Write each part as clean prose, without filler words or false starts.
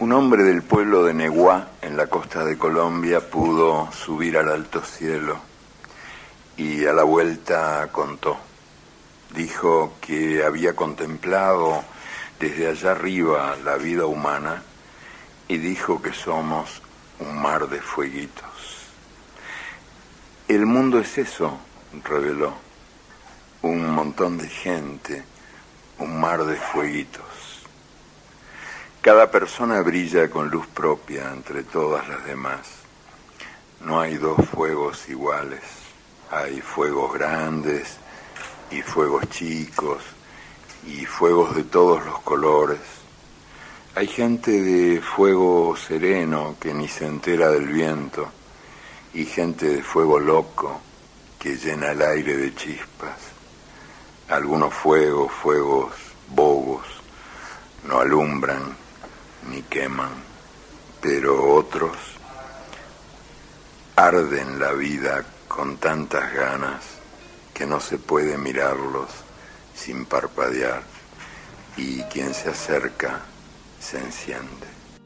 Un hombre del pueblo de Neguá, en la costa de Colombia, pudo subir al alto cielo y a la vuelta contó. Dijo que había contemplado desde allá arriba la vida humana y dijo que somos un mar de fueguitos. El mundo es eso, reveló, un montón de gente, un mar de fueguitos. Cada persona brilla con luz propia entre todas las demás. No hay dos fuegos iguales. Hay fuegos grandes y fuegos chicos y fuegos de todos los colores. Hay gente de fuego sereno que ni se entera del viento y gente de fuego loco que llena el aire de chispas. Algunos fuegos bobos, no alumbran ni queman, pero otros arden la vida con tantas ganas que no se puede mirarlos sin parpadear, y quien se acerca se enciende.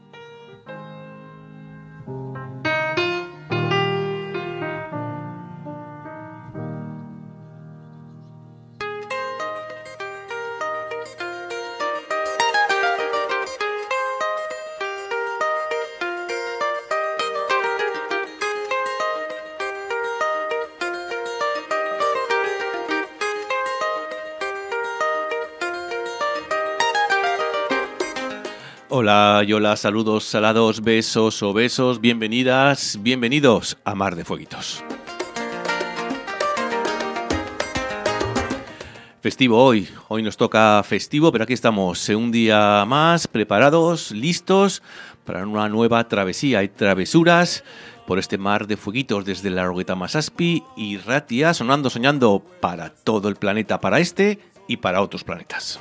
Hola y hola, saludos salados, besos o besos, bienvenidas, bienvenidos a Mar de Fueguitos. Festivo hoy nos toca festivo, pero aquí estamos un día más, preparados, listos para una nueva travesía y travesuras por este Mar de Fueguitos desde la Rogueta Masaspi y Ratia, soñando para todo el planeta, para este y para otros planetas.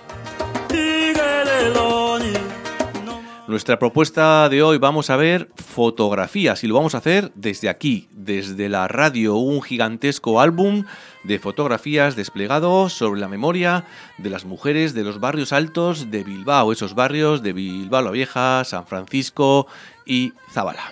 Nuestra propuesta de hoy, vamos a ver fotografías y lo vamos a hacer desde aquí, desde la radio, un gigantesco álbum de fotografías desplegado sobre la memoria de las mujeres de los barrios altos de Bilbao, esos barrios de Bilbao la Vieja, San Francisco y Zabala.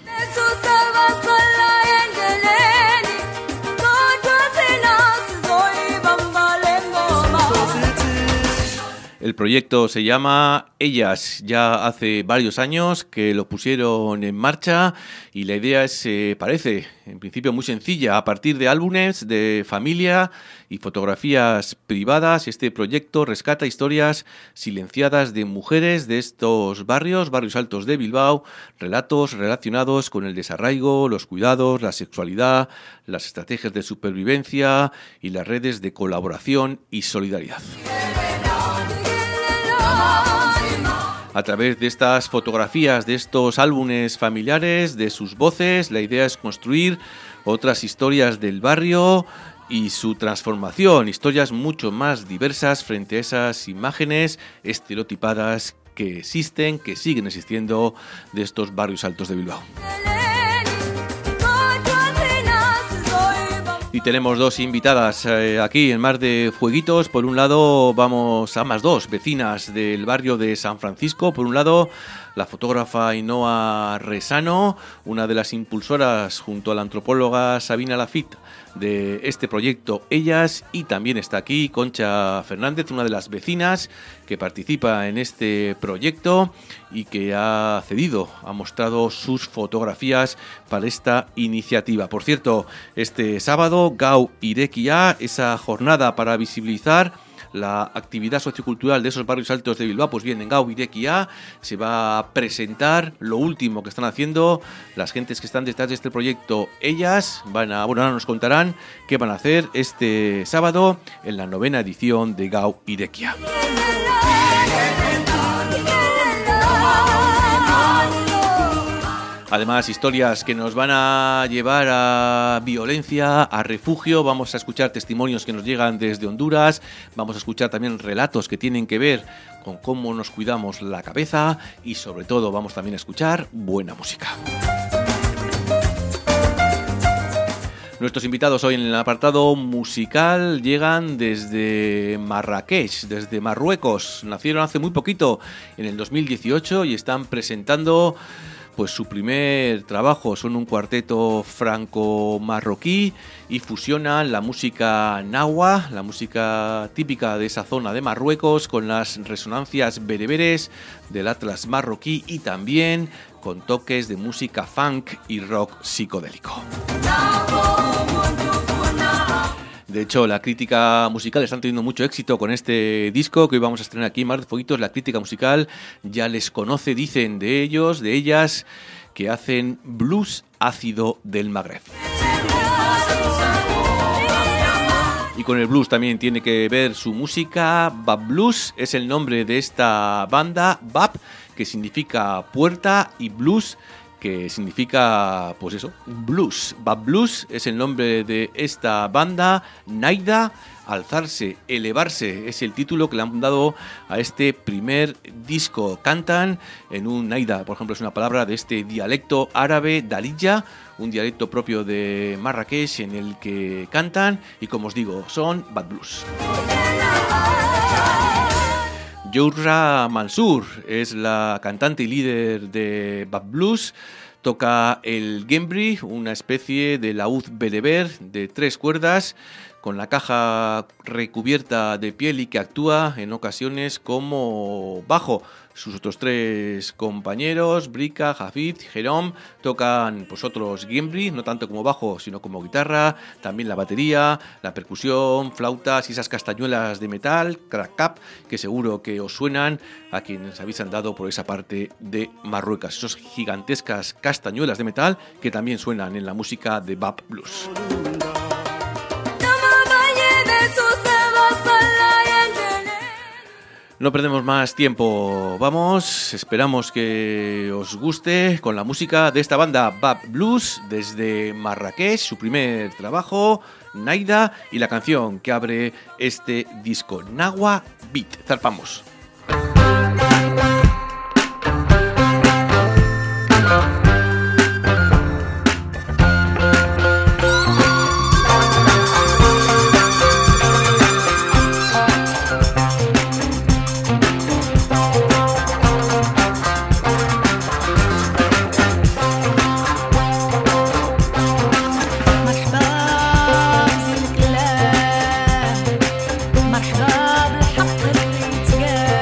El proyecto se llama Ellas, ya hace varios años que lo pusieron en marcha y la idea es, parece en principio muy sencilla, a partir de álbumes de familia y fotografías privadas. Este proyecto rescata historias silenciadas de mujeres de estos barrios altos de Bilbao, relatos relacionados con el desarraigo, los cuidados, la sexualidad, las estrategias de supervivencia y las redes de colaboración y solidaridad. A través de estas fotografías, de estos álbumes familiares, de sus voces, la idea es construir otras historias del barrio y su transformación, historias mucho más diversas frente a esas imágenes estereotipadas que existen, que siguen existiendo de estos barrios altos de Bilbao. Y tenemos dos invitadas aquí en Mar de Fueguitos. Por un lado vamos a más dos vecinas del barrio de San Francisco. Por un lado la fotógrafa Ainhoa Resano, una de las impulsoras junto a la antropóloga Sabina Lafitte de este proyecto Ellas, y también está aquí Concha Fernández, una de las vecinas que participa en este proyecto y que ha mostrado sus fotografías para esta iniciativa. Por cierto, este sábado Gau Irekia, esa jornada para visibilizar la actividad sociocultural de esos barrios altos de Bilbao, pues bien, en Gau Irekia se va a presentar lo último que están haciendo las gentes que están detrás de este proyecto. Ellas ahora nos contarán qué van a hacer este sábado en la 9ª edición de Gau Irekia. Además, historias que nos van a llevar a violencia, a refugio. Vamos a escuchar testimonios que nos llegan desde Honduras. Vamos a escuchar también relatos que tienen que ver con cómo nos cuidamos la cabeza. Y sobre todo vamos también a escuchar buena música. Nuestros invitados hoy en el apartado musical llegan desde Marrakech, desde Marruecos. Nacieron hace muy poquito, en el 2018, y están presentando pues su primer trabajo. Son un cuarteto franco-marroquí y fusionan la música nahua, la música típica de esa zona de Marruecos, con las resonancias bereberes del atlas marroquí y también con toques de música funk y rock psicodélico. De hecho, la crítica musical están teniendo mucho éxito con este disco que hoy vamos a estrenar aquí en Mar de Fueguitos. La crítica musical ya les conoce, dicen de ellos, de ellas, que hacen blues ácido del Magreb. Y con el blues también tiene que ver su música. Bab Blues es el nombre de esta banda. Bab, que significa puerta, y blues, que significa, pues eso, blues. Bab Blues es el nombre de esta banda. Naida, alzarse, elevarse, es el título que le han dado a este primer disco. Cantan en un naida, por ejemplo, es una palabra de este dialecto árabe, darija, un dialecto propio de Marrakech en el que cantan, y como os digo, son Bab Blues. Yourra Mansour es la cantante y líder de Bab Blues. Toca el gembri, una especie de laúd bereber de 3 cuerdas, con la caja recubierta de piel y que actúa en ocasiones como bajo. Sus otros 3 compañeros, Brika, Hafid, Jerome, tocan pues otros gembri, no tanto como bajo, sino como guitarra, también la batería, la percusión, flautas y esas castañuelas de metal, crack-cap, que seguro que os suenan a quienes habéis andado por esa parte de Marruecos. Esas gigantescas castañuelas de metal que también suenan en la música de Bab Blues. No perdemos más tiempo, vamos, esperamos que os guste con la música de esta banda Bab Blues desde Marrakech, su primer trabajo, Naida, y la canción que abre este disco, Nahua Beat. Zarpamos. مرحبا بالحق اللي تقال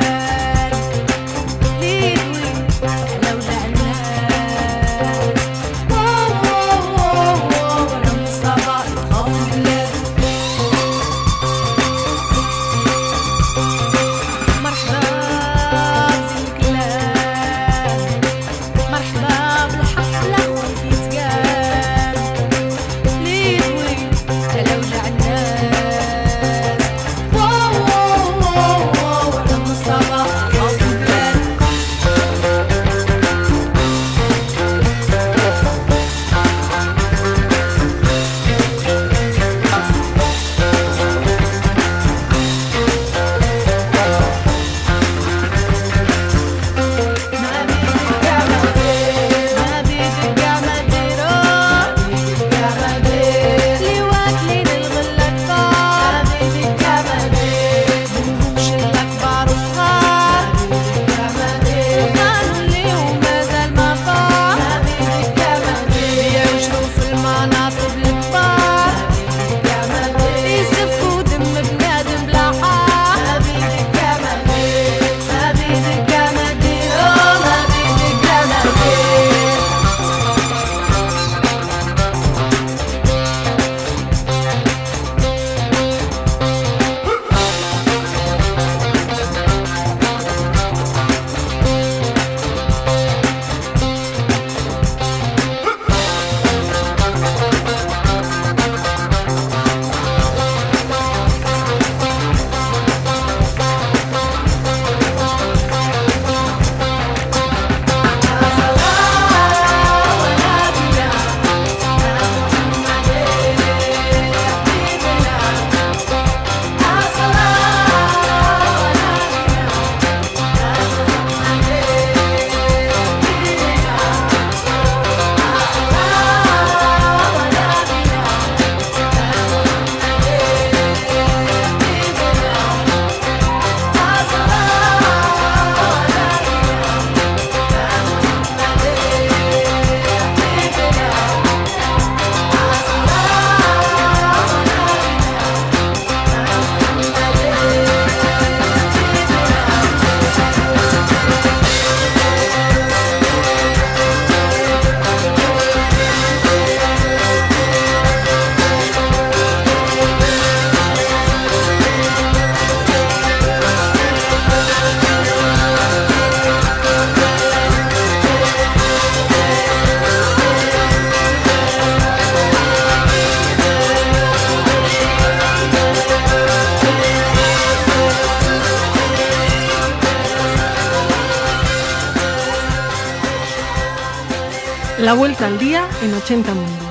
La vuelta al día en 80 mundos.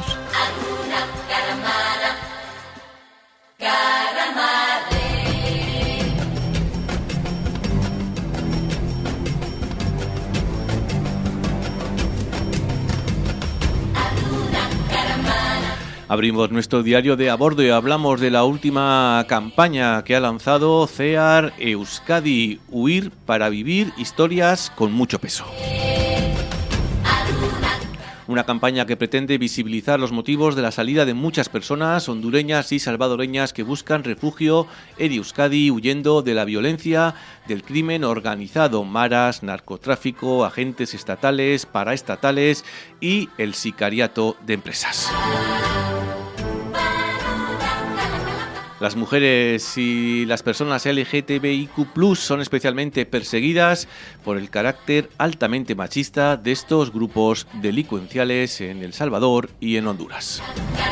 Abrimos nuestro diario de a bordo y hablamos de la última campaña que ha lanzado CEAR Euskadi, Huir para vivir historias con mucho peso. Una campaña que pretende visibilizar los motivos de la salida de muchas personas hondureñas y salvadoreñas que buscan refugio en Euskadi huyendo de la violencia, del crimen organizado, maras, narcotráfico, agentes estatales, paraestatales y el sicariato de empresas. Las mujeres y las personas LGTBIQ+ son especialmente perseguidas por el carácter altamente machista de estos grupos delincuenciales en El Salvador y en Honduras.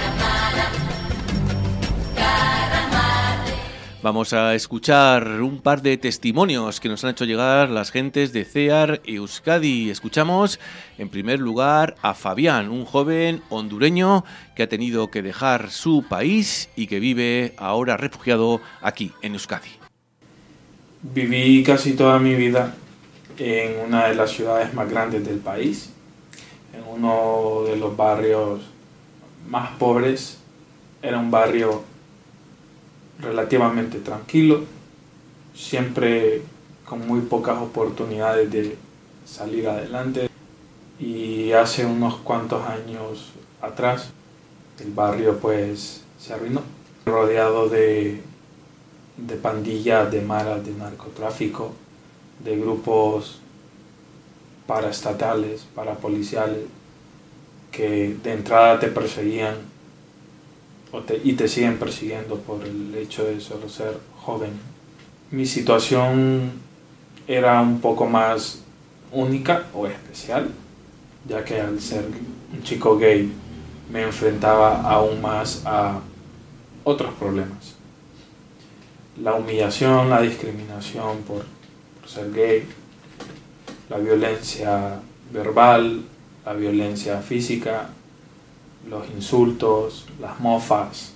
Vamos a escuchar un par de testimonios que nos han hecho llegar las gentes de CEAR Euskadi. Escuchamos, en primer lugar, a Fabián, un joven hondureño que ha tenido que dejar su país y que vive ahora refugiado aquí, en Euskadi. Viví casi toda mi vida en una de las ciudades más grandes del país, en uno de los barrios más pobres. Era un barrio relativamente tranquilo, siempre con muy pocas oportunidades de salir adelante, y hace unos cuantos años atrás el barrio pues se arruinó, rodeado de pandillas, de maras, de narcotráfico, de grupos paraestatales, parapoliciales, que de entrada te perseguían y te siguen persiguiendo por el hecho de solo ser joven. Mi situación era un poco más única o especial, ya que al ser un chico gay me enfrentaba aún más a otros problemas. La humillación, la discriminación por ser gay, la violencia verbal, la violencia física, los insultos, las mofas.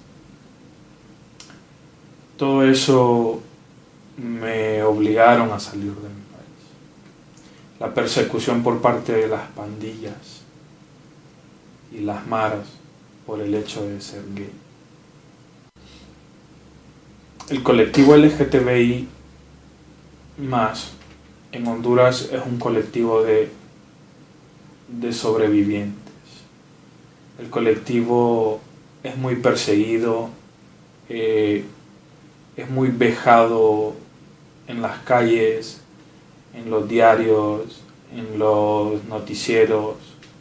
Todo eso me obligaron a salir de mi país. La persecución por parte de las pandillas y las maras por el hecho de ser gay. El colectivo LGTBI más en Honduras es un colectivo de sobrevivientes. El colectivo es muy perseguido, es muy vejado en las calles, en los diarios, en los noticieros,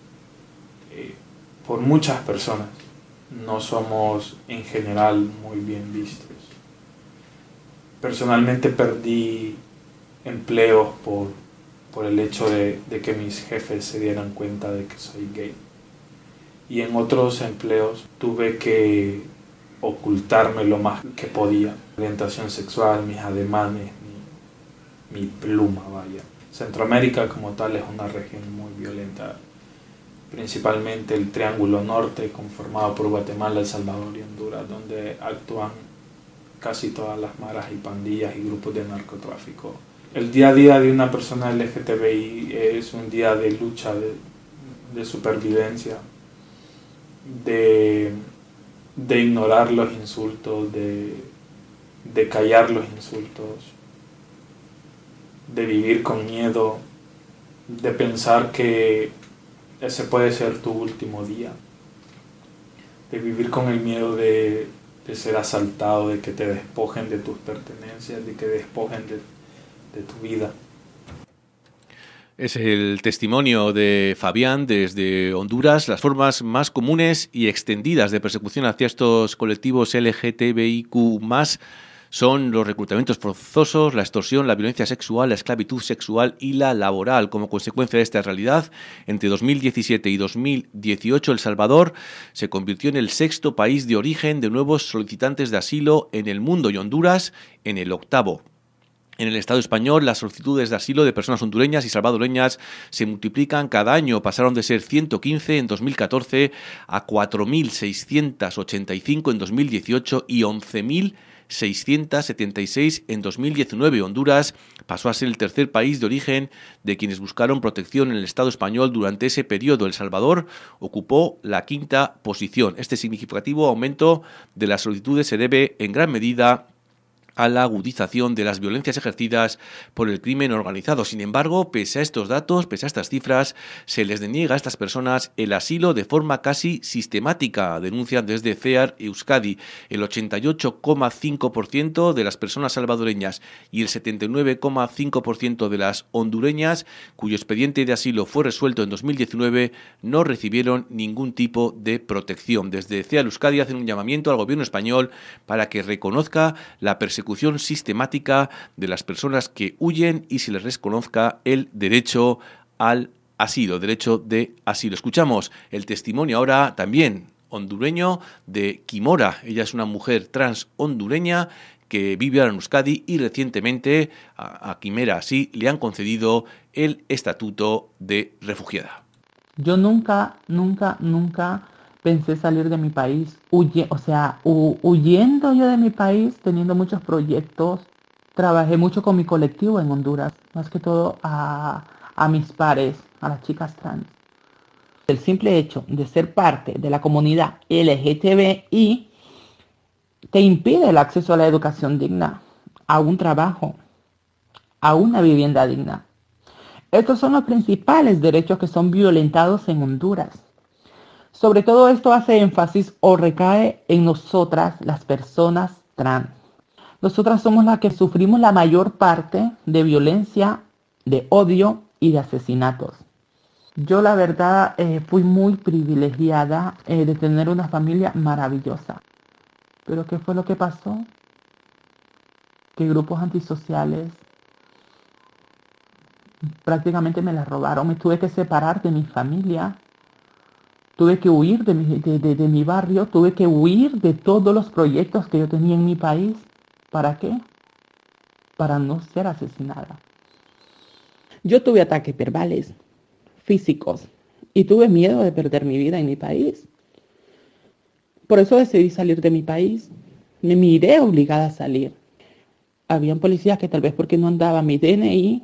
por muchas personas. No somos en general muy bien vistos. Personalmente perdí empleos por el hecho de que mis jefes se dieran cuenta de que soy gay. Y en otros empleos tuve que ocultarme lo más que podía. Orientación sexual, mis ademanes, mi pluma, vaya. Centroamérica como tal es una región muy violenta, principalmente el Triángulo Norte, conformado por Guatemala, El Salvador y Honduras, donde actúan casi todas las maras y pandillas y grupos de narcotráfico. El día a día de una persona LGTBI es un día de lucha, de supervivencia, de ignorar los insultos, de callar los insultos, de vivir con miedo, de pensar que ese puede ser tu último día, de vivir con el miedo de ser asaltado, de que te despojen de tus pertenencias, de que despojen de tu vida. Es el testimonio de Fabián desde Honduras. Las formas más comunes y extendidas de persecución hacia estos colectivos LGTBIQ+, son los reclutamientos forzosos, la extorsión, la violencia sexual, la esclavitud sexual y la laboral. Como consecuencia de esta realidad, entre 2017 y 2018, El Salvador se convirtió en el 6º país de origen de nuevos solicitantes de asilo en el mundo y Honduras en el 8º. En el Estado español, las solicitudes de asilo de personas hondureñas y salvadoreñas se multiplican cada año. Pasaron de ser 115 en 2014 a 4.685 en 2018 y 11.676 en 2019. Honduras pasó a ser el tercer país de origen de quienes buscaron protección en el Estado español durante ese periodo. El Salvador ocupó la quinta posición. Este significativo aumento de las solicitudes se debe en gran medida a la agudización de las violencias ejercidas por el crimen organizado. Sin embargo, pese a estos datos, pese a estas cifras, se les deniega a estas personas el asilo de forma casi sistemática, denuncian desde CEAR Euskadi. El 88,5% de las personas salvadoreñas y el 79,5% de las hondureñas, cuyo expediente de asilo fue resuelto en 2019, no recibieron ningún tipo de protección. Desde CEAR Euskadi hacen un llamamiento al gobierno español para que reconozca la persecución sistemática de las personas que huyen y se les reconozca el derecho al asilo, derecho de asilo. Escuchamos el testimonio ahora también hondureño de Kimora. Ella es una mujer trans hondureña que vive ahora en Euskadi y recientemente a Kimera así le han concedido el estatuto de refugiada. Yo nunca pensé salir de mi país, huyendo yo de mi país, teniendo muchos proyectos. Trabajé mucho con mi colectivo en Honduras, más que todo a mis pares, a las chicas trans. El simple hecho de ser parte de la comunidad LGTBI te impide el acceso a la educación digna, a un trabajo, a una vivienda digna. Estos son los principales derechos que son violentados en Honduras. Sobre todo esto hace énfasis o recae en nosotras, las personas trans. Nosotras somos las que sufrimos la mayor parte de violencia, de odio y de asesinatos. Yo la verdad fui muy privilegiada de tener una familia maravillosa. Pero ¿qué fue lo que pasó? Que grupos antisociales prácticamente me la robaron. Me tuve que separar de mi familia. Tuve que huir de mi barrio, tuve que huir de todos los proyectos que yo tenía en mi país. ¿Para qué? Para no ser asesinada. Yo tuve ataques verbales, físicos, y tuve miedo de perder mi vida en mi país. Por eso decidí salir de mi país. Me miré obligada a salir. Habían policías que tal vez porque no andaba mi DNI,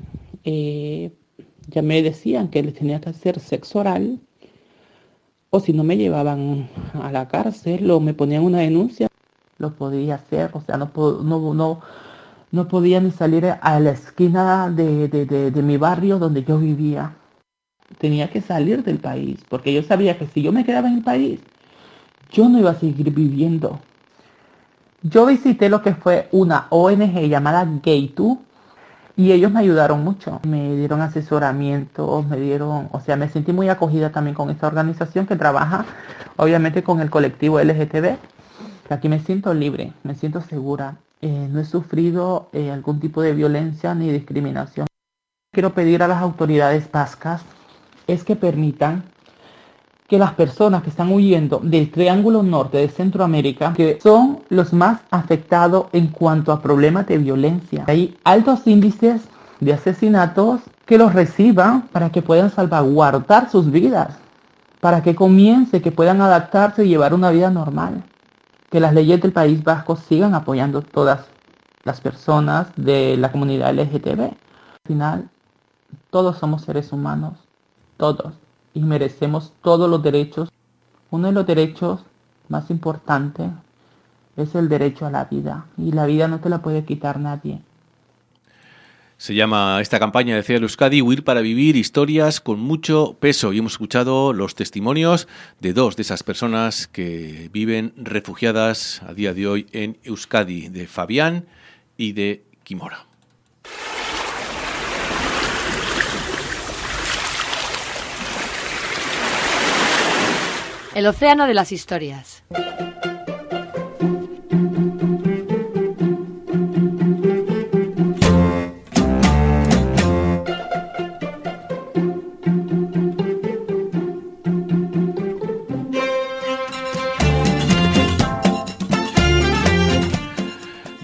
ya me decían que les tenía que hacer sexo oral. O si no me llevaban a la cárcel o me ponían una denuncia, lo podía hacer. O sea, no podía ni salir a la esquina de mi barrio donde yo vivía. Tenía que salir del país, porque yo sabía que si yo me quedaba en el país, yo no iba a seguir viviendo. Yo visité lo que fue una ONG llamada Gay2, y ellos me ayudaron mucho, me dieron asesoramiento, me sentí muy acogida también con esta organización que trabaja, obviamente, con el colectivo LGTB. Aquí me siento libre, me siento segura, no he sufrido algún tipo de violencia ni discriminación. Quiero pedir a las autoridades vascas es que permitan que las personas que están huyendo del Triángulo Norte de Centroamérica, que son los más afectados en cuanto a problemas de violencia, hay altos índices de asesinatos, que los reciban para que puedan salvaguardar sus vidas, para que que puedan adaptarse y llevar una vida normal. Que las leyes del País Vasco sigan apoyando todas las personas de la comunidad LGTB. Al final, todos somos seres humanos, todos. Y merecemos todos los derechos. Uno de los derechos más importantes es el derecho a la vida. Y la vida no te la puede quitar nadie. Se llama esta campaña de CEAR Euskadi Huir para Vivir, historias con mucho peso. Y hemos escuchado los testimonios de dos de esas personas que viven refugiadas a día de hoy en Euskadi, de Fabián y de Kimora. El océano de las historias.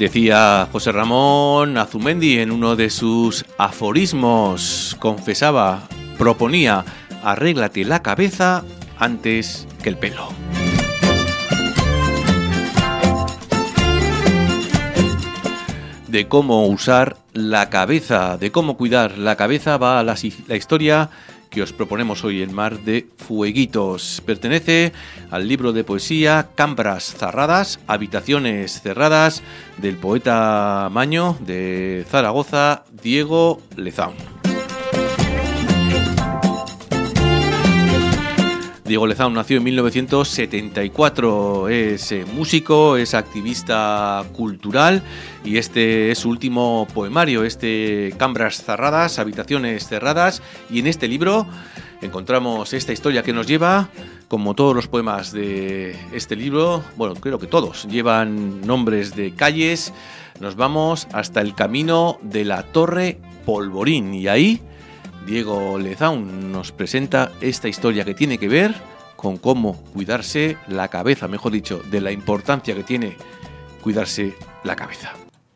Decía José Ramón Azumendi en uno de sus aforismos, confesaba, proponía, arréglate la cabeza antes que el pelo. De cómo usar la cabeza, de cómo cuidar la cabeza va la historia que os proponemos hoy en Mar de Fueguitos. Pertenece al libro de poesía Cambras cerradas, habitaciones cerradas, del poeta maño de Zaragoza, Diego Lezaun. Diego Lezaun nació en 1974, es músico, es activista cultural y este es su último poemario, Cambras cerradas, habitaciones cerradas, y en este libro encontramos esta historia que nos lleva, como todos los poemas de este libro, bueno, creo que todos llevan nombres de calles, nos vamos hasta el camino de la Torre Polvorín y ahí Diego Lezaun nos presenta esta historia que tiene que ver con cómo cuidarse la cabeza, mejor dicho, de la importancia que tiene cuidarse la cabeza.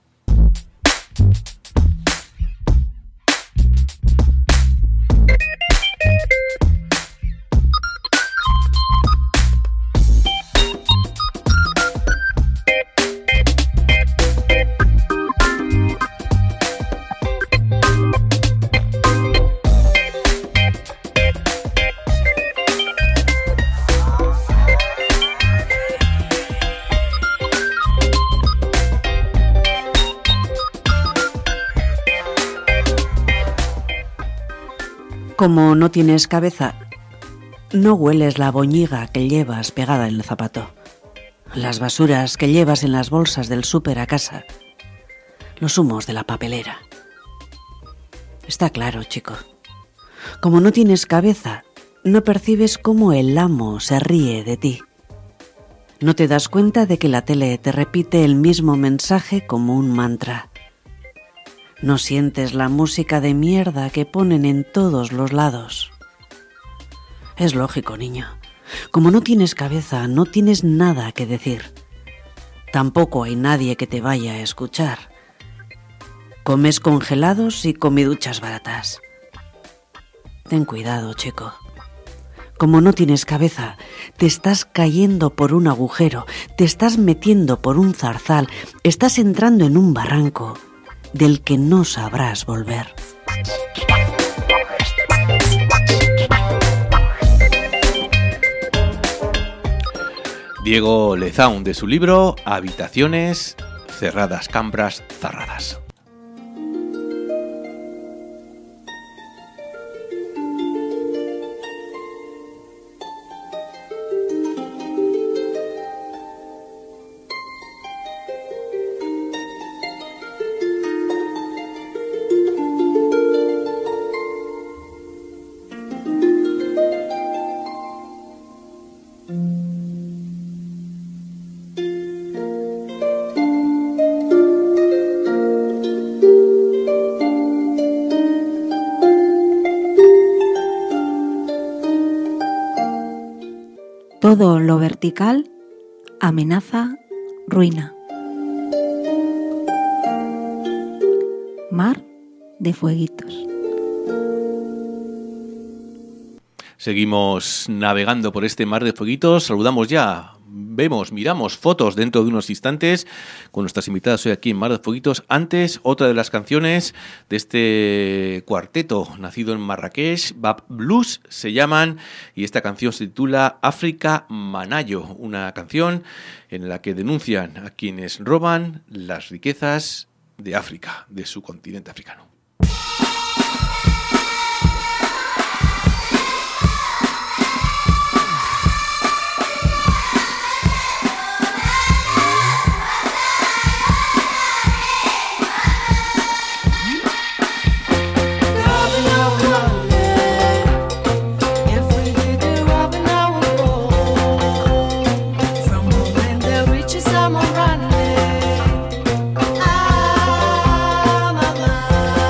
Como no tienes cabeza, no hueles la boñiga que llevas pegada en el zapato, las basuras que llevas en las bolsas del súper a casa, los humos de la papelera. Está claro, chico. Como no tienes cabeza, no percibes cómo el amo se ríe de ti. No te das cuenta de que la tele te repite el mismo mensaje como un mantra. No sientes la música de mierda que ponen en todos los lados. Es lógico, niño. Como no tienes cabeza, no tienes nada que decir. Tampoco hay nadie que te vaya a escuchar. Comes congelados y comiduchas baratas. Ten cuidado, chico. Como no tienes cabeza, te estás cayendo por un agujero, te estás metiendo por un zarzal, estás entrando en un barranco del que no sabrás volver. Diego Lezaun, de su libro Habitaciones cerradas, Cambras cerradas. Todo lo vertical amenaza ruina. Mar de Fueguitos. Seguimos navegando por este Mar de Fueguitos. Saludamos ya, miramos fotos dentro de unos instantes con nuestras invitadas hoy aquí en Mar de Fueguitos. Antes, otra de las canciones de este cuarteto nacido en Marrakech, Bab Blues se llaman, y esta canción se titula África Manayo, una canción en la que denuncian a quienes roban las riquezas de África, de su continente africano. I'm a running.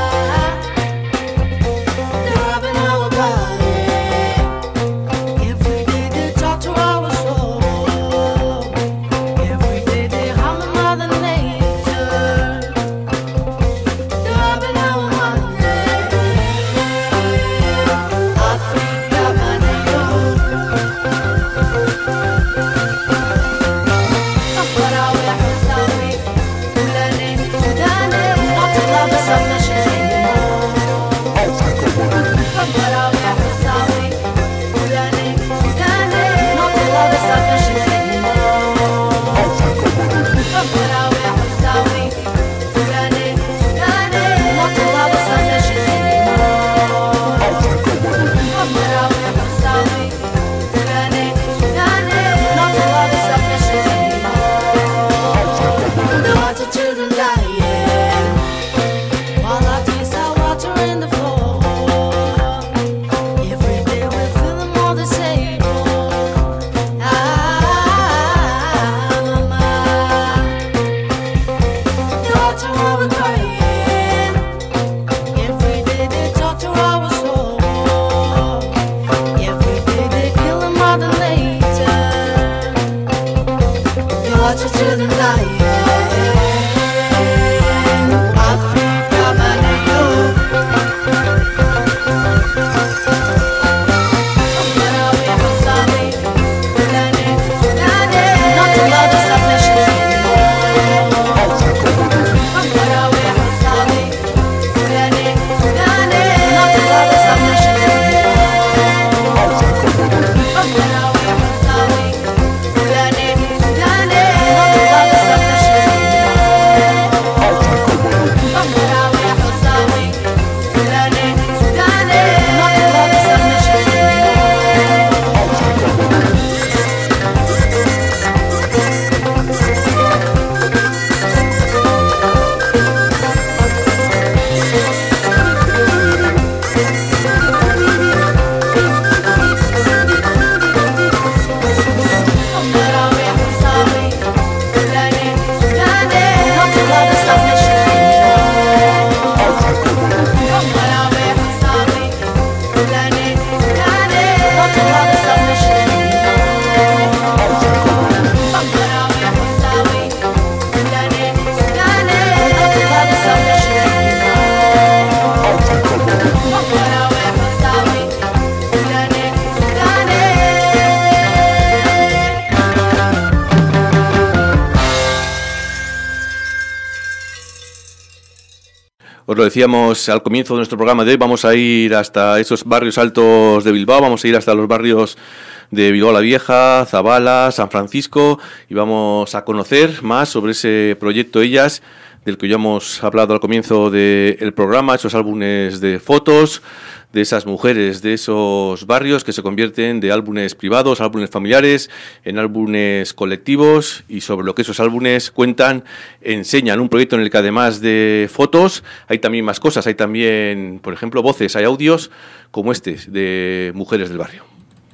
Os lo decíamos al comienzo de nuestro programa de hoy, vamos a ir hasta esos barrios altos de Bilbao, vamos a ir hasta los barrios de Bilbao la Vieja, Zabala, San Francisco, y vamos a conocer más sobre ese proyecto Ellas, del que ya hemos hablado al comienzo del programa, esos álbumes de fotos de esas mujeres, de esos barrios que se convierten de álbumes privados, álbumes familiares, en álbumes colectivos, y sobre lo que esos álbumes cuentan, enseñan. Un proyecto en el que además de fotos hay también más cosas, hay también, por ejemplo, voces, hay audios como este de mujeres del barrio.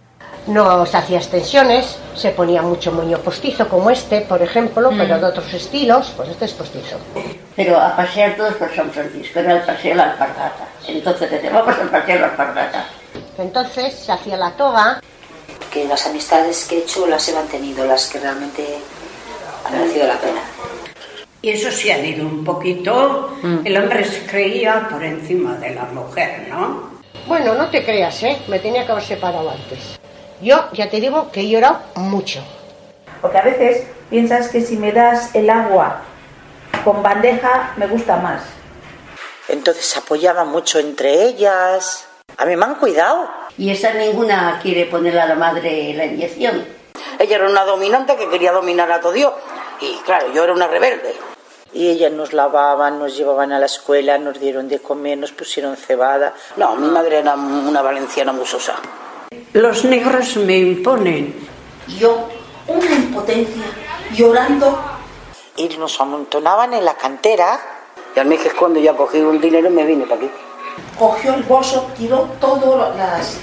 No se hacía extensiones, se ponía mucho moño postizo como este, por ejemplo, pero de otros estilos, pues este es postizo. Pero a pasear todos por San Francisco, era el paseo de la Alpargata. Entonces decíamos, vamos al paseo de la Alpargata. Entonces se hacía la toga. Que las amistades que he hecho las he mantenido, las que realmente han merecido la pena. Y eso sí han ido un poquito, el hombre se creía por encima de la mujer, ¿no? Bueno, no te creas, me tenía que haber separado antes. Yo ya te digo que he llorado mucho. Porque a veces piensas que si me das el agua con bandeja me gusta más. Entonces se apoyaban mucho entre ellas. A mí me han cuidado. Y esa ninguna quiere ponerle a la madre la inyección. Ella era una dominante que quería dominar a todo Dios. Y claro, yo era una rebelde. Y ellas nos lavaban, nos llevaban a la escuela, nos dieron de comer, nos pusieron cebada. No, mi madre era una valenciana musosa. Los negros me imponen. Yo, una impotencia, llorando. Y nos amontonaban en la cantera. Y al mes que es cuando ya cogí un dinero me vine para aquí. Cogió el bolso, tiró todas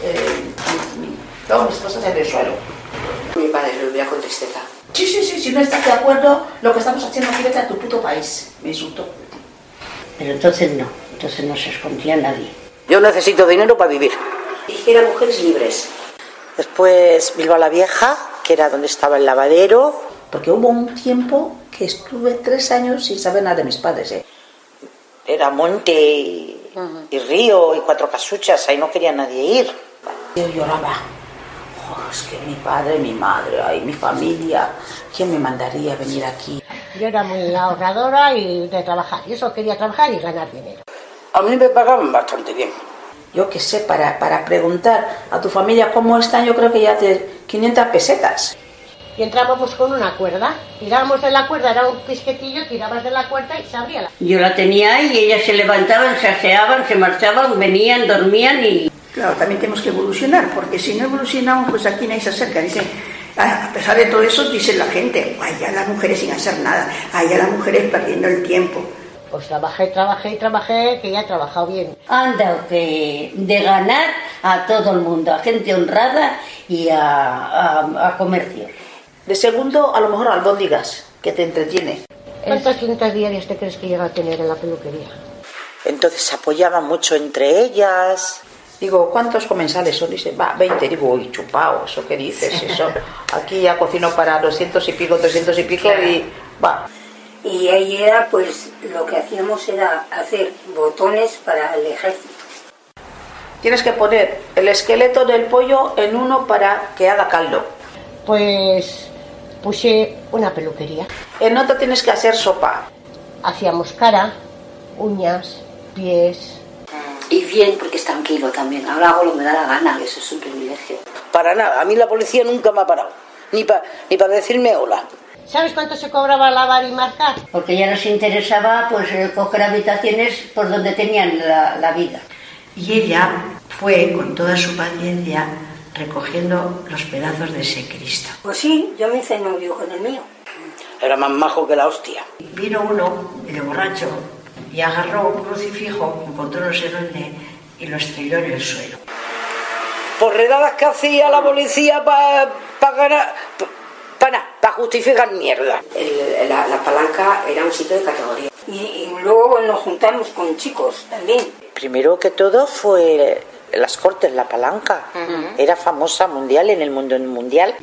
mis cosas en el suelo. Mi padre lo veía con tristeza. Sí, si no estás de acuerdo, lo que estamos haciendo aquí, vete a tu puto país. Me insultó. Pero entonces no se escondía nadie. Yo necesito dinero para vivir. Y que eran mujeres libres. Después Bilbao la Vieja, que era donde estaba el lavadero. Porque hubo un tiempo que estuve 3 años sin saber nada de mis padres. Era monte y río y 4 casuchas, ahí no quería nadie ir. Yo lloraba. Es que mi padre, mi madre, ay, mi familia, ¿quién me mandaría a venir aquí? Yo era muy ahorradora y de trabajar, y eso quería trabajar y ganar dinero. A mí me pagaban bastante bien. Yo qué sé, para preguntar a tu familia cómo están, yo creo que ya te 500 pesetas. Y entrábamos con una cuerda, tirábamos de la cuerda, era un pisquetillo, tirabas de la cuerda y se abría la... Yo la tenía y ellas se levantaban, se aseaban, se marchaban, venían, dormían y Claro, también tenemos que evolucionar, porque si no evolucionamos, pues aquí nadie se acerca. Dicen, a pesar de todo eso, dice la gente, vaya las mujeres sin hacer nada, vaya las mujeres perdiendo el tiempo. Pues trabajé, que ya he trabajado bien. Anda, de ganar a todo el mundo, a gente honrada y a comercio. De segundo, a lo mejor albóndigas, que te entretiene. ¿Cuántas clientas diarias te crees que llega a tener en la peluquería? Entonces se apoyaban mucho entre ellas. Digo, ¿cuántos comensales son? Dice, 20. Digo, uy, chupao, ¿eso qué dices? Eso. Aquí ya cocino para 200 y pico, 300 y pico y va. Y ahí era, pues, lo que hacíamos era hacer botones para el ejército. Tienes que poner el esqueleto del pollo en uno para que haga caldo. Pues puse una peluquería. En otro tienes que hacer sopa. Hacíamos cara, uñas, pies. Y bien, porque es tranquilo también. Ahora hago lo que me da la gana, eso es un privilegio. Para nada, a mí la policía nunca me ha parado, ni para decirme hola. ¿Sabes cuánto se cobraba lavar y marcar? Porque ya nos interesaba pues coger habitaciones por donde tenían la vida. Y ella fue con toda su paciencia recogiendo los pedazos de ese Cristo. Pues sí, yo me hice novio con el mío. Era más majo que la hostia. Vino uno, medio borracho, y agarró un crucifijo, encontró no sé dónde, y lo estrelló en el suelo. Por redadas que hacía la policía para ganar... para justificar mierda. La palanca era un sitio de categoría. Y luego nos juntamos con chicos también. Primero que todo fue las Cortes, la palanca. Era famosa mundial en el mundo mundial.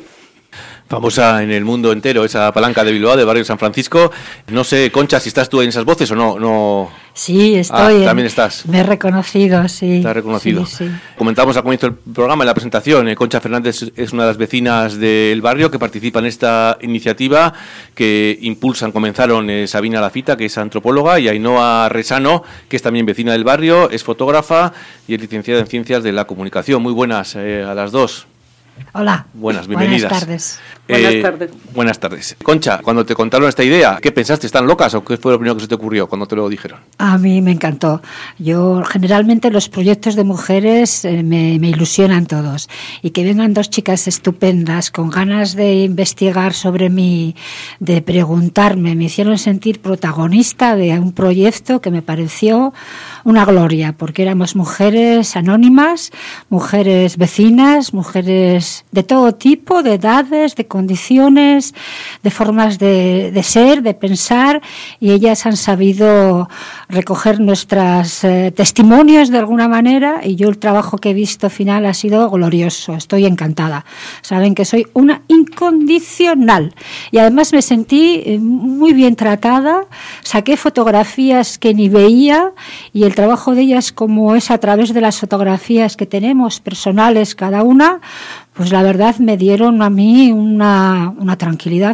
Famosa en el mundo entero, esa palanca de Bilbao, del barrio de San Francisco. No sé, Concha, si estás tú en esas voces o no. Sí, estoy. También estás. Me he reconocido, sí. Te has reconocido. Sí. Comentábamos al comienzo del programa, en la presentación, Concha Fernández es una de las vecinas del barrio que participa en esta iniciativa que comenzaron Sabina Lafita, que es antropóloga, y Ainhoa Resano, que es también vecina del barrio, es fotógrafa y es licenciada en Ciencias de la Comunicación. Muy buenas a las dos. Hola. Buenas, bienvenidas. Buenas tardes. Buenas tardes. Buenas tardes. Concha, cuando te contaron esta idea, ¿qué pensaste? ¿Están locas o qué fue lo primero que se te ocurrió cuando te lo dijeron? A mí me encantó. Yo generalmente los proyectos de mujeres me ilusionan todos. Y que vengan dos chicas estupendas con ganas de investigar sobre mí, de preguntarme, me hicieron sentir protagonista de un proyecto que me pareció una gloria, porque éramos mujeres anónimas, mujeres vecinas, mujeres de todo tipo, de edades, de condiciones, de formas de ser, de pensar, y ellas han sabido recoger nuestros testimonios de alguna manera, y yo el trabajo que he visto final ha sido glorioso. Estoy encantada. Saben que soy una incondicional, y además me sentí muy bien tratada, saqué fotografías que ni veía, y el trabajo de ellas, como es a través de las fotografías que tenemos personales cada una, pues la verdad me dieron a mí una tranquilidad,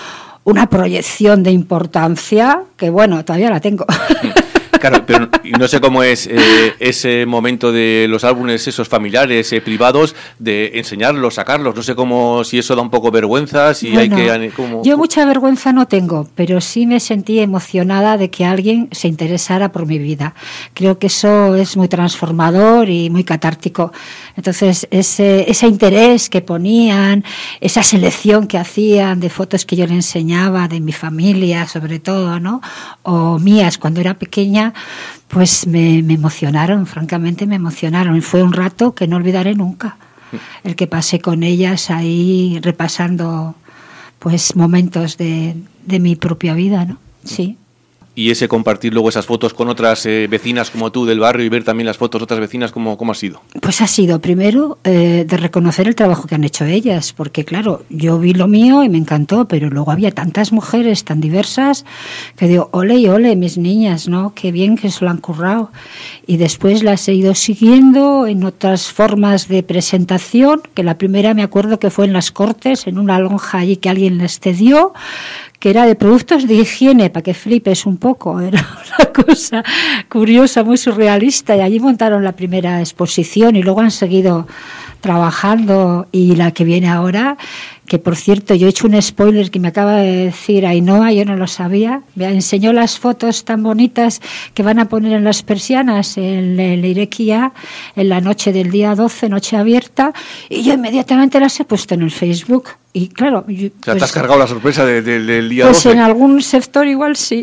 una proyección de importancia que, bueno, todavía la tengo. Claro, pero no sé cómo es ese momento de los álbumes, esos familiares, privados, de enseñarlos, sacarlos. No sé si eso da un poco vergüenza, si bueno, hay que... Yo mucha vergüenza no tengo, pero sí me sentí emocionada de que alguien se interesara por mi vida. Creo que eso es muy transformador y muy catártico. Entonces, ese interés que ponían, esa selección que hacían de fotos que yo le enseñaba, de mi familia sobre todo, ¿no? O mías cuando era pequeña, pues me emocionaron, francamente me emocionaron. Y fue un rato que no olvidaré nunca, el que pasé con ellas ahí repasando pues momentos de mi propia vida, ¿no? Sí. Y ese compartir luego esas fotos con otras vecinas como tú del barrio y ver también las fotos de otras vecinas, ¿cómo ha sido? Pues ha sido primero de reconocer el trabajo que han hecho ellas, porque claro, yo vi lo mío y me encantó, pero luego había tantas mujeres tan diversas que digo, ole y ole, mis niñas, ¿no? Qué bien que se lo han currado. Y después las he ido siguiendo en otras formas de presentación, que la primera me acuerdo que fue en las Cortes, en una lonja allí que alguien les cedió, que era de productos de higiene, para que flipes un poco, era una cosa curiosa, muy surrealista, y allí montaron la primera exposición y luego han seguido trabajando, y la que viene ahora, que por cierto yo he hecho un spoiler que me acaba de decir Ainhoa, yo no lo sabía, me enseñó las fotos tan bonitas que van a poner en las persianas en el Irekia en la noche del día 12, noche abierta, y yo inmediatamente las he puesto en el Facebook. Y claro, o sea, ¿te has cargado la sorpresa del día 12? Pues en algún sector igual sí.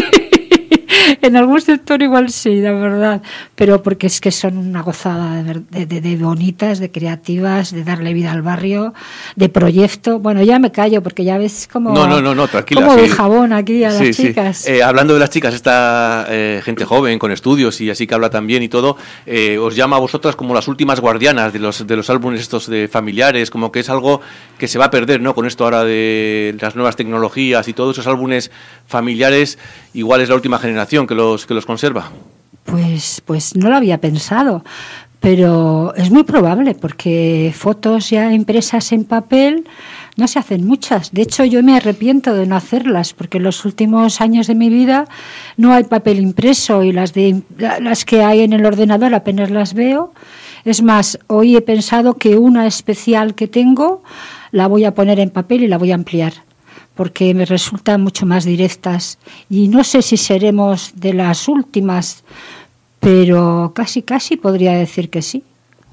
En algún sector igual sí, la verdad, pero porque es que son una gozada de bonitas, de creativas, de darle vida al barrio, de proyecto. Bueno, ya me callo porque ya ves como no, tranquila, como sí. de jabón aquí a las chicas. Sí. Hablando de las chicas, esta gente joven con estudios y así que habla también y todo, os llama a vosotras como las últimas guardianas de los álbumes estos de familiares, como que es algo que se va a perder, ¿no? Con esto ahora de las nuevas tecnologías y todos esos álbumes familiares, igual es la última generación que los conserva. Pues no lo había pensado, pero es muy probable porque fotos ya impresas en papel no se hacen muchas. De hecho, yo me arrepiento de no hacerlas porque en los últimos años de mi vida no hay papel impreso y las que hay en el ordenador apenas las veo. Es más, hoy he pensado que una especial que tengo la voy a poner en papel y la voy a ampliar, porque me resultan mucho más directas. Y no sé si seremos de las últimas, pero casi podría decir que sí.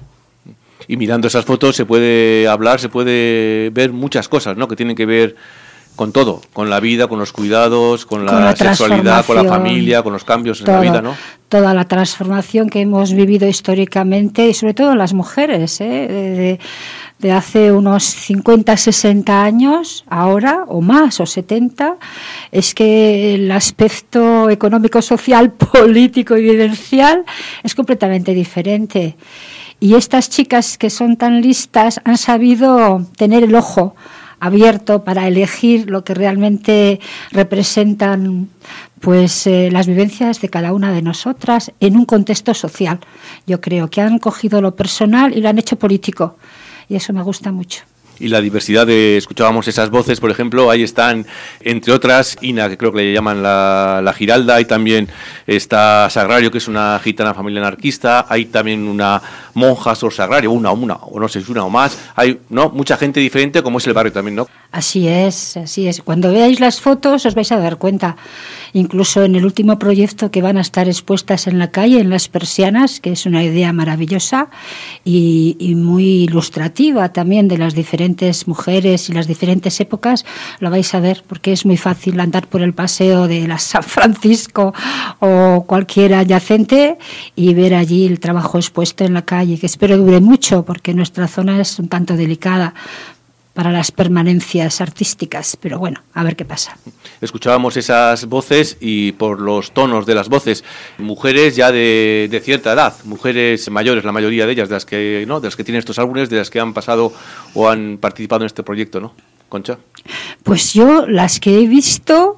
Y mirando esas fotos se puede hablar, se puede ver muchas cosas, ¿no? Que tienen que ver con todo, con la vida, con los cuidados, con la sexualidad, con la familia, con los cambios en la vida, ¿no? Toda la transformación que hemos vivido históricamente y sobre todo las mujeres, de hace unos 50, 60 años, ahora, o más, o 70, es que el aspecto económico, social, político y vivencial es completamente diferente. Y estas chicas que son tan listas han sabido tener el ojo abierto para elegir lo que realmente representan pues las vivencias de cada una de nosotras en un contexto social. Yo creo que han cogido lo personal y lo han hecho político. Y eso me gusta mucho. Y la diversidad escuchábamos esas voces, por ejemplo, ahí están, entre otras, Ina, que creo que le llaman la Giralda, hay también está Sagrario, que es una gitana familia anarquista, hay también una monja Sor Sagrario, una, o no sé si una o más, hay mucha gente diferente, como es el barrio también, ¿no? Así es. Cuando veáis las fotos os vais a dar cuenta. Incluso en el último proyecto que van a estar expuestas en la calle, en las persianas, que es una idea maravillosa y muy ilustrativa también de las diferentes mujeres y las diferentes épocas, lo vais a ver porque es muy fácil andar por el paseo de la San Francisco o cualquier adyacente y ver allí el trabajo expuesto en la calle, que espero dure mucho porque nuestra zona es un tanto delicada para las permanencias artísticas, pero bueno, a ver qué pasa. Escuchábamos esas voces y por los tonos de las voces, mujeres ya de cierta edad, mujeres mayores, la mayoría de ellas, de las que tienen estos álbumes, de las que han pasado o han participado en este proyecto, ¿no? Concha. Pues yo las que he visto,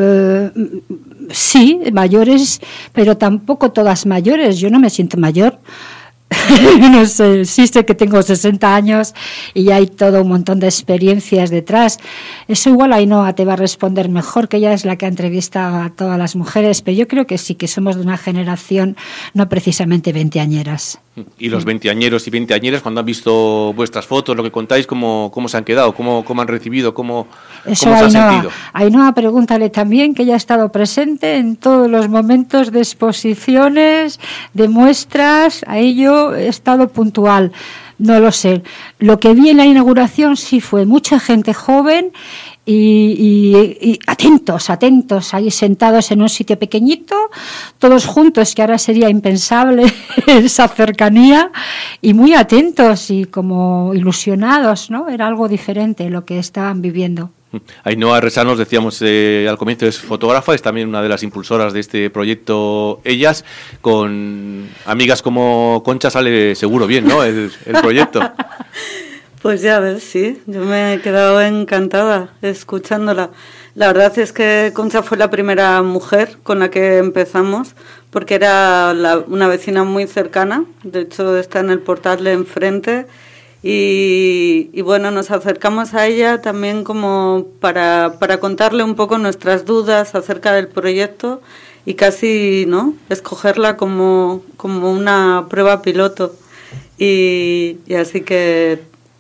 sí, mayores, pero tampoco todas mayores. Yo no me siento mayor. No sé, sí sé que tengo 60 años y hay todo un montón de experiencias detrás. Eso igual Ainhoa te va a responder mejor, que ella es la que ha entrevistado a todas las mujeres, pero yo creo que sí, que somos de una generación no precisamente veinteañeras. Y los veinteañeros y veinteañeras, cuando han visto vuestras fotos, lo que contáis, ¿cómo se han quedado? ¿Cómo han recibido? ¿Cómo se han sentido? Ainhoa, pregúntale también, que ella ha estado presente en todos los momentos de exposiciones, de muestras. Ahí yo he estado puntual. No lo sé. Lo que vi en la inauguración sí fue mucha gente joven y atentos, ahí sentados en un sitio pequeñito, todos juntos, que ahora sería impensable esa cercanía, y muy atentos y como ilusionados, ¿no? Era algo diferente lo que estaban viviendo. Ainhoa Resano, decíamos al comienzo, es fotógrafa, es también una de las impulsoras de este proyecto Ellas. Con amigas como Concha sale seguro bien, ¿no? El proyecto. Pues ya ves, sí, yo me he quedado encantada escuchándola. La verdad es que Concha fue la primera mujer con la que empezamos, porque era una vecina muy cercana, de hecho está en el portal de enfrente, y bueno, nos acercamos a ella también como para contarle un poco nuestras dudas acerca del proyecto y casi, ¿no?, escogerla como una prueba piloto. Y así que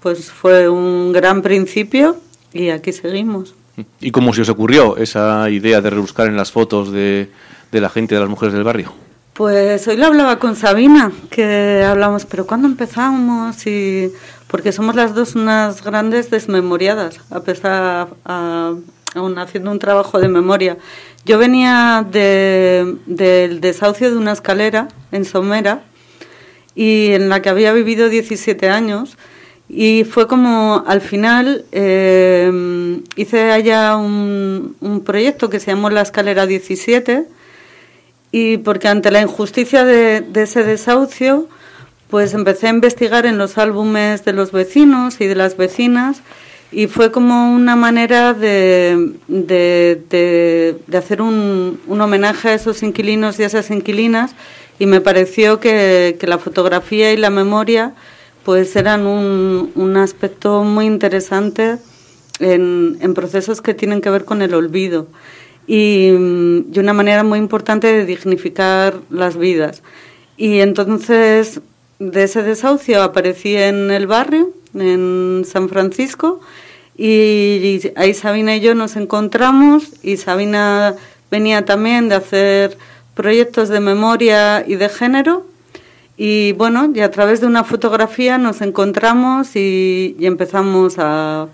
pues fue un gran principio y aquí seguimos. ¿Y cómo se os ocurrió esa idea de rebuscar en las fotos de la gente, de las mujeres del barrio? Pues hoy lo hablaba con Sabina, que hablamos, pero ¿cuándo empezamos? Y porque somos las dos unas grandes desmemoriadas, a pesar, aún haciendo un trabajo de memoria. Yo venía del desahucio de una escalera en Somera, y en la que había vivido 17 años, y fue como al final hice allá un proyecto que se llamó La Escalera 17, y porque ante la injusticia de ese desahucio, pues empecé a investigar en los álbumes de los vecinos y de las vecinas, y fue como una manera de hacer un homenaje a esos inquilinos y a esas inquilinas, y me pareció que la fotografía y la memoria pues eran un aspecto muy interesante en procesos que tienen que ver con el olvido y una manera muy importante de dignificar las vidas. Y entonces de ese desahucio aparecí en el barrio, en San Francisco, y ahí Sabina y yo nos encontramos, y Sabina venía también de hacer proyectos de memoria y de género, y bueno, y a través de una fotografía nos encontramos y empezamos a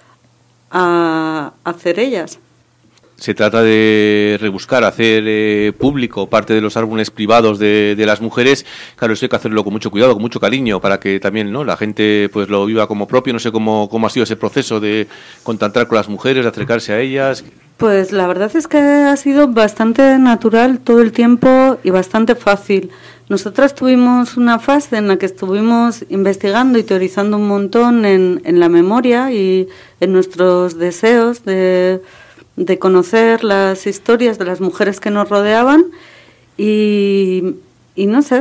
hacer ellas. Se trata de rebuscar, hacer público parte de los álbumes privados de las mujeres. Claro, eso hay que hacerlo con mucho cuidado, con mucho cariño, para que también, ¿no?, la gente pues lo viva como propio. No sé cómo ha sido ese proceso de contactar con las mujeres, de acercarse a ellas. Pues la verdad es que ha sido bastante natural todo el tiempo y bastante fácil. Nosotras tuvimos una fase en la que estuvimos investigando y teorizando un montón en la memoria y en nuestros deseos de conocer las historias de las mujeres que nos rodeaban, y no sé,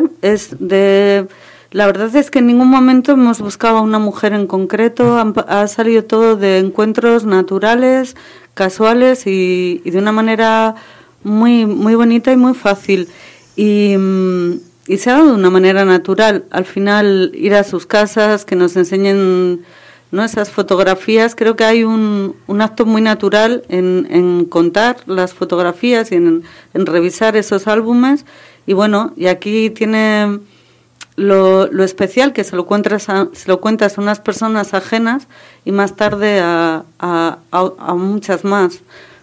la verdad es que en ningún momento hemos buscado a una mujer en concreto, ha salido todo de encuentros naturales, casuales y de una manera muy, muy bonita y muy fácil, y se ha dado de una manera natural. Al final, ir a sus casas, que nos enseñen, ¿no?, esas fotografías. Creo que hay un acto muy natural en contar las fotografías y en revisar esos álbumes, y bueno, y aquí tiene lo especial que se lo cuentas a unas personas ajenas y más tarde a muchas más,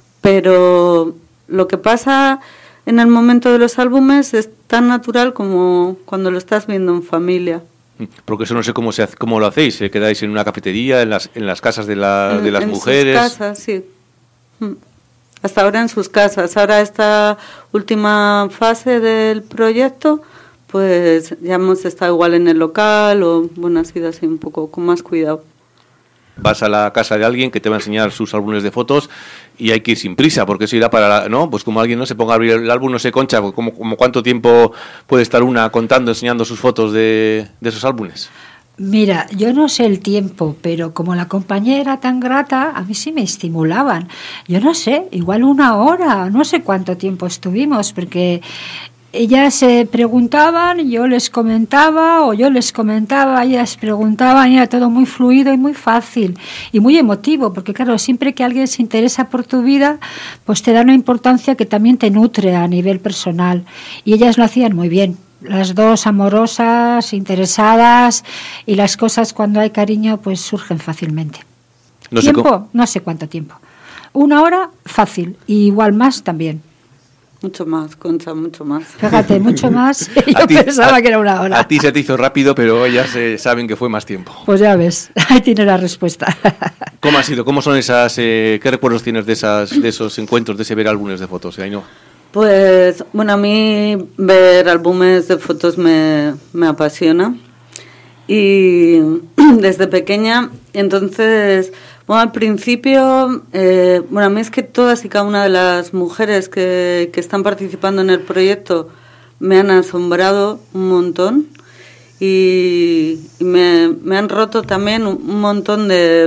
pero lo que pasa en el momento de los álbumes es tan natural como cuando lo estás viendo en familia. Porque eso no sé cómo lo hacéis. ¿Quedáis en una cafetería, en las casas de las mujeres? En sus casas, sí. Hasta ahora en sus casas. Ahora esta última fase del proyecto, pues ya hemos estado igual en el local, o bueno, ha sido así un poco con más cuidado. Vas a la casa de alguien que te va a enseñar sus álbumes de fotos y hay que ir sin prisa, porque eso irá para, ¿no? Pues como alguien no se ponga a abrir el álbum, no sé, Concha, como cuánto tiempo puede estar una contando, enseñando sus fotos de esos álbumes. Mira, yo no sé el tiempo, pero como la compañía era tan grata, a mí sí me estimulaban. Yo no sé, igual 1 hora, no sé cuánto tiempo estuvimos, porque ellas se preguntaban, yo les comentaba, o yo les comentaba, ellas preguntaban, y era todo muy fluido y muy fácil y muy emotivo, porque claro, siempre que alguien se interesa por tu vida, pues te da una importancia que también te nutre a nivel personal, y ellas lo hacían muy bien. Las dos amorosas, interesadas, y las cosas cuando hay cariño pues surgen fácilmente. ¿Tiempo? No sé cuánto tiempo. 1 hora, fácil, y igual más también. Mucho más, Concha, mucho más. Fíjate, mucho más. Yo pensaba que era 1 hora. A ti se te hizo rápido, pero ellas saben que fue más tiempo. Pues ya ves, ahí tiene la respuesta. ¿Cómo ha sido? ¿Cómo son esas? ¿Qué recuerdos tienes de esos encuentros, de ese ver álbumes de fotos, Ainhoa? Pues, bueno, a mí ver álbumes de fotos me apasiona, y desde pequeña, entonces, bueno, al principio, bueno, a mí es que todas y cada una de las mujeres que están participando en el proyecto me han asombrado un montón, y me han roto también un montón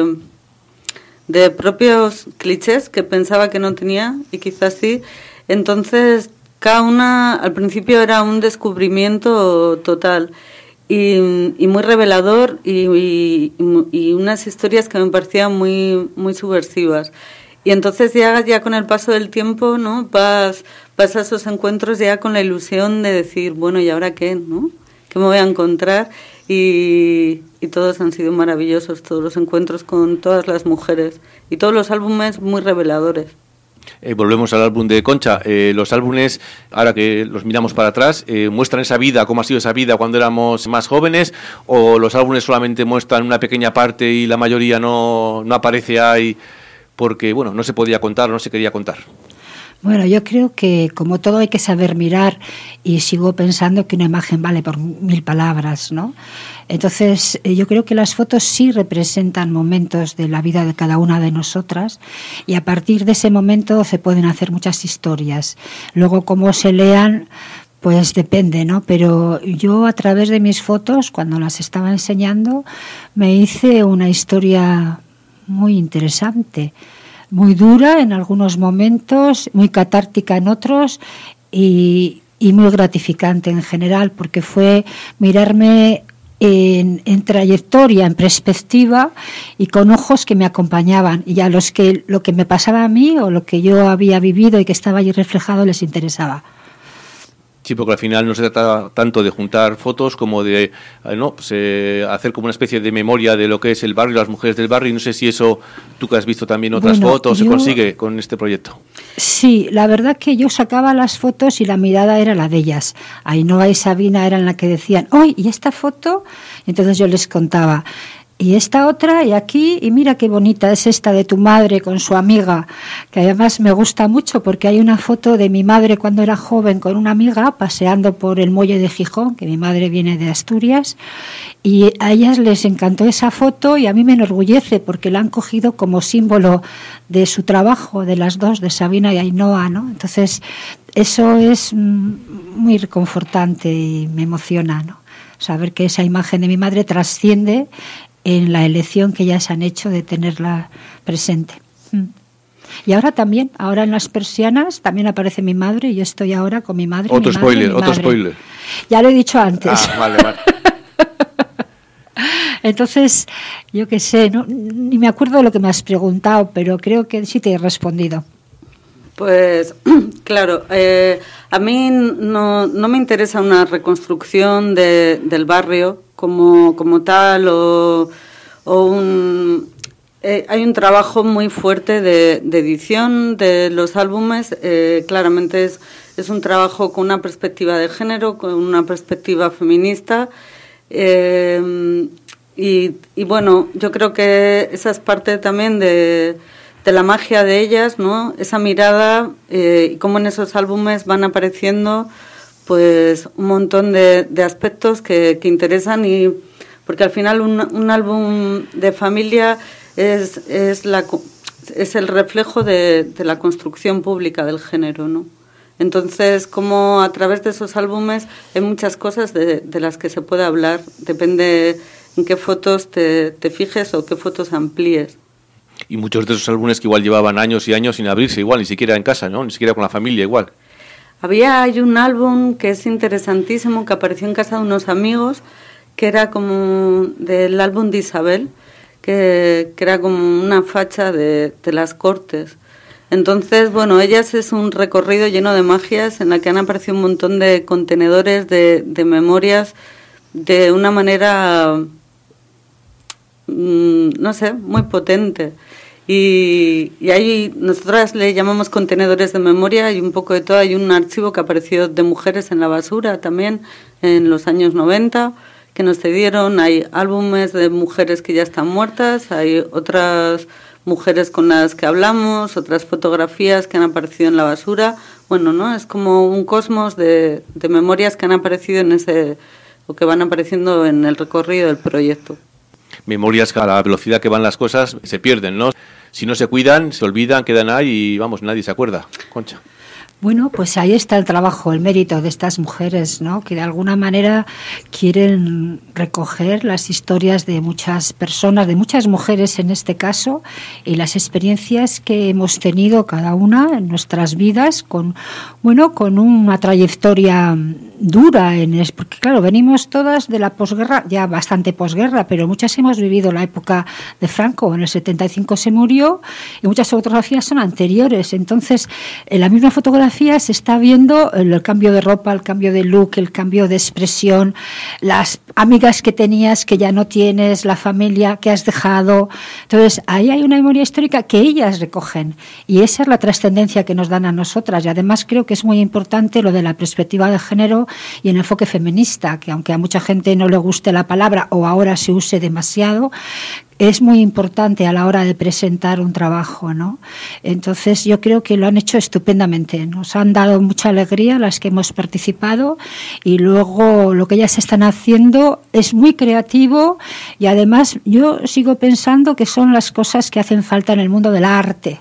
de propios clichés que pensaba que no tenía, y quizás sí. Entonces, cada una al principio era un descubrimiento total, y muy revelador y unas historias que me parecían muy, muy subversivas. Y entonces ya con el paso del tiempo, ¿no? Vas a esos encuentros ya con la ilusión de decir, bueno, ¿y ahora qué, no? ¿Qué me voy a encontrar? Y todos han sido maravillosos, todos los encuentros con todas las mujeres y todos los álbumes muy reveladores. Volvemos al álbum de Concha. Los álbumes, ahora que los miramos para atrás, ¿muestran esa vida, cómo ha sido esa vida cuando éramos más jóvenes? ¿O los álbumes solamente muestran una pequeña parte y la mayoría no aparece ahí porque, bueno, no se podía contar, no se quería contar? Bueno, yo creo que como todo hay que saber mirar, y sigo pensando que una imagen vale por 1000 palabras, ¿no? Entonces, yo creo que las fotos sí representan momentos de la vida de cada una de nosotras, y a partir de ese momento se pueden hacer muchas historias. Luego, cómo se lean, pues depende, ¿no? Pero yo, a través de mis fotos, cuando las estaba enseñando, me hice una historia muy interesante, muy dura en algunos momentos, muy catártica en otros y muy gratificante en general, porque fue mirarme en trayectoria, en perspectiva y con ojos que me acompañaban, y a los que lo que me pasaba a mí o lo que yo había vivido y que estaba allí reflejado les interesaba. Sí, porque al final no se trata tanto de juntar fotos como de hacer como una especie de memoria de lo que es el barrio, las mujeres del barrio, y no sé si eso, tú que has visto también otras fotos, se consigue con este proyecto. Sí, la verdad que yo sacaba las fotos y la mirada era la de ellas. Ainhoa y Sabina eran las que decían, ¡ay, y esta foto! Entonces yo les contaba, y esta otra, y aquí, y mira qué bonita es esta de tu madre con su amiga, que además me gusta mucho porque hay una foto de mi madre cuando era joven con una amiga paseando por el muelle de Gijón, que mi madre viene de Asturias, y a ellas les encantó esa foto y a mí me enorgullece porque la han cogido como símbolo de su trabajo, de las dos, de Sabina y Ainhoa, ¿no? Entonces, eso es muy reconfortante y me emociona, ¿no? Saber que esa imagen de mi madre trasciende en la elección que ellas han hecho de tenerla presente. Y ahora también, ahora en las persianas también aparece mi madre, y yo estoy ahora con mi madre. Otro spoiler. Ya lo he dicho antes. Vale. Entonces, yo qué sé, ni me acuerdo de lo que me has preguntado, pero creo que sí te he respondido. Pues, claro, a mí no me interesa una reconstrucción del barrio como tal hay un trabajo muy fuerte de edición de los álbumes. Claramente es un trabajo con una perspectiva de género, con una perspectiva feminista, y bueno, yo creo que esa es parte también de la magia de ellas, ¿no? Esa mirada, y cómo en esos álbumes van apareciendo pues un montón de aspectos que interesan, y porque al final un álbum de familia es el reflejo de la construcción pública del género, ¿no? Entonces, como a través de esos álbumes hay muchas cosas de las que se puede hablar, depende en qué fotos te fijes o qué fotos amplíes. Y muchos de esos álbumes que igual llevaban años y años sin abrirse, igual, ni siquiera en casa, ¿no? Ni siquiera con la familia, igual. Hay un álbum que es interesantísimo, que apareció en casa de unos amigos, que era como del álbum de Isabel, que era como una facha de las Cortes. Entonces, bueno, ellas es un recorrido lleno de magias en la que han aparecido un montón de contenedores de memorias de una manera, no sé, muy potente. Y ahí nosotras le llamamos contenedores de memoria, y un poco de todo. Hay un archivo que apareció de mujeres en la basura también en los años 90 que nos cedieron. Hay álbumes de mujeres que ya están muertas, hay otras mujeres con las que hablamos, otras fotografías que han aparecido en la basura. Bueno, ¿no? Es como un cosmos de memorias que han aparecido en ese, o que van apareciendo en el recorrido del proyecto. Memorias que a la velocidad que van las cosas se pierden, ¿no? Si no se cuidan, se olvidan, quedan ahí y vamos, nadie se acuerda. Concha. Bueno, pues ahí está el trabajo, el mérito de estas mujeres, ¿no? Que de alguna manera quieren recoger las historias de muchas personas, de muchas mujeres en este caso, y las experiencias que hemos tenido cada una en nuestras vidas con una trayectoria dura, porque claro, venimos todas de la posguerra, ya bastante posguerra, pero muchas hemos vivido la época de Franco. En el 75 se murió y muchas fotografías son anteriores. Entonces, en la misma fotografía se está viendo el cambio de ropa, el cambio de look, el cambio de expresión, las amigas que tenías que ya no tienes, la familia que has dejado. Entonces, ahí hay una memoria histórica que ellas recogen y esa es la trascendencia que nos dan a nosotras. Y además creo que es muy importante lo de la perspectiva de género y el enfoque feminista, que aunque a mucha gente no le guste la palabra o ahora se use demasiado, es muy importante a la hora de presentar un trabajo, ¿no? Entonces yo creo que lo han hecho estupendamente, nos han dado mucha alegría las que hemos participado y luego lo que ellas están haciendo es muy creativo y además yo sigo pensando que son las cosas que hacen falta en el mundo del arte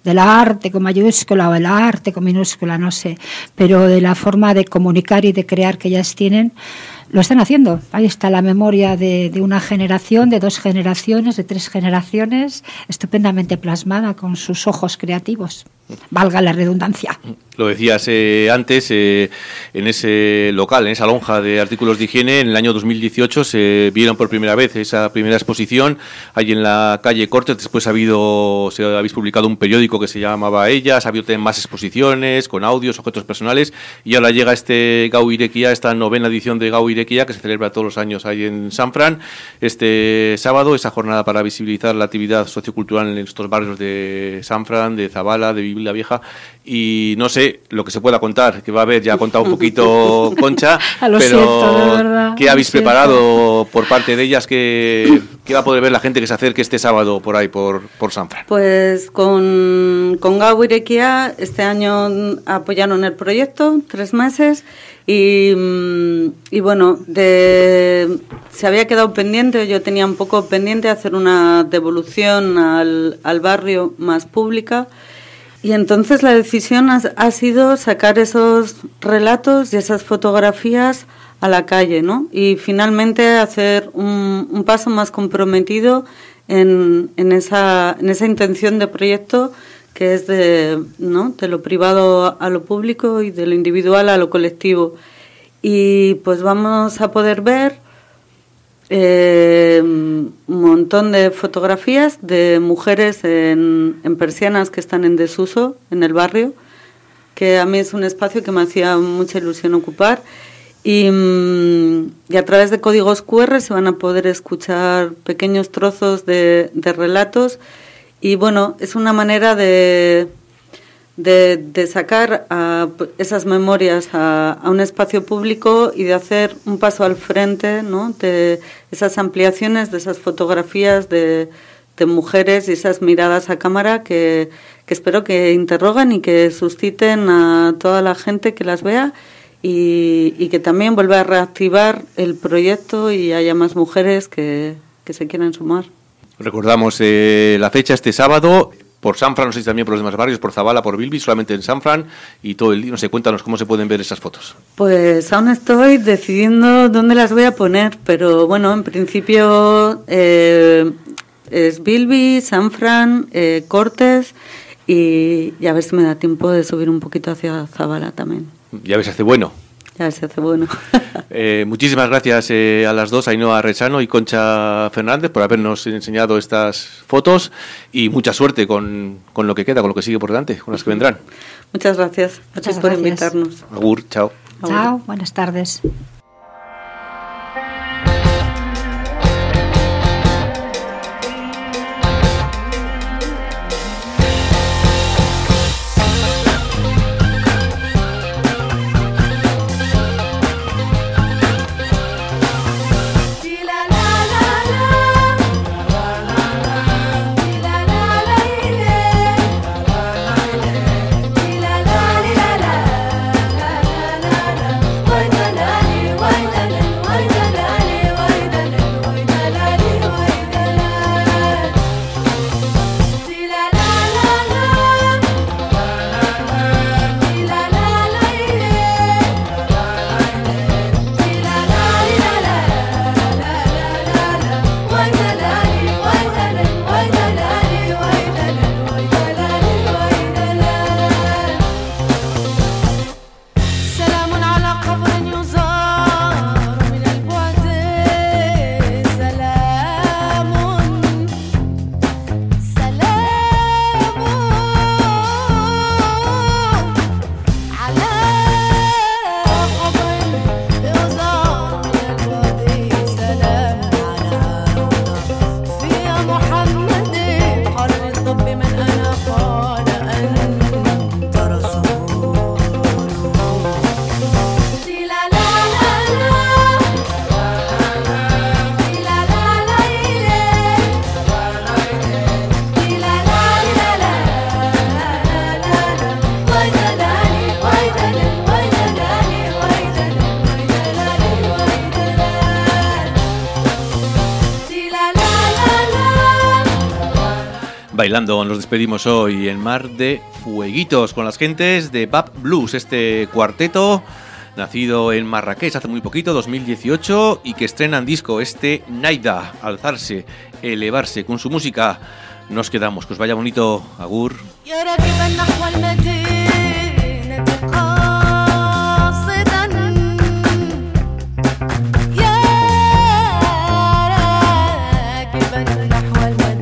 con mayúscula o el arte con minúscula, no sé, pero de la forma de comunicar y de crear que ellas tienen, lo están haciendo. Ahí está la memoria de una generación, de 2 generaciones, de 3 generaciones, estupendamente plasmada con sus ojos creativos. Valga la redundancia. Lo decías antes, en ese local, en esa lonja de artículos de higiene, en el año 2018 se vieron por primera vez esa primera exposición ahí en la calle Cortes. Después habéis publicado un periódico que se llamaba Ellas, ha habido también más exposiciones con audios, objetos personales, y ahora llega este Gau Irekia, esta 9ª edición de Gau Irekia, que se celebra todos los años ahí en San Fran, este sábado, esa jornada para visibilizar la actividad sociocultural en estos barrios de San Fran, de Zabala, de Vila Vieja, y no sé lo que se pueda contar, que va a haber, ya ha contado un poquito Concha, pero siento, de verdad, ¿qué habéis preparado por parte de ellas? ¿Qué va a poder ver la gente que se acerque este sábado por ahí, por San Fran? Pues con Gau Irekia este año apoyaron el proyecto 3 meses y bueno, se había quedado pendiente, yo tenía un poco pendiente hacer una devolución al barrio más pública. Y entonces la decisión ha sido sacar esos relatos y esas fotografías a la calle, ¿no? Y finalmente hacer un paso más comprometido en esa intención de proyecto que es de lo privado a lo público y de lo individual a lo colectivo. Y pues vamos a poder ver un montón de fotografías de mujeres en persianas que están en desuso en el barrio, que a mí es un espacio que me hacía mucha ilusión ocupar, y a través de códigos QR se van a poder escuchar pequeños trozos de relatos y bueno, es una manera de sacar esas memorias a un espacio público y de hacer un paso al frente, ¿no? De esas ampliaciones, de esas fotografías de mujeres y esas miradas a cámara que espero que interroguen y que susciten a toda la gente que las vea y que también vuelva a reactivar el proyecto y haya más mujeres que se quieran sumar. Recordamos la fecha este sábado. Por San Fran, no sé si también por los demás barrios, por Zabala, por Bilbi, solamente en San Fran y todo el día. No sé, cuéntanos cómo se pueden ver esas fotos. Pues aún estoy decidiendo dónde las voy a poner, pero bueno, en principio es Bilbi, San Fran, Cortes y a ver si me da tiempo de subir un poquito hacia Zabala también. Ya ves, hace bueno. Ya se hace bueno. Muchísimas gracias a las dos, Ainhoa Resano y Concha Fernández, por habernos enseñado estas fotos y mucha suerte con lo que queda, con lo que sigue por delante, con las que vendrán. Muchas gracias. Gracias por invitarnos. Agur, chao. Chao, buenas tardes. Banana, Bailando nos despedimos hoy en Mar de Fueguitos con las gentes de Bab Blues, este cuarteto nacido en Marrakech hace muy poquito, 2018, y que estrenan disco, este Naida, alzarse, elevarse. Con su música nos quedamos, que os vaya bonito, agur. نحو المدينة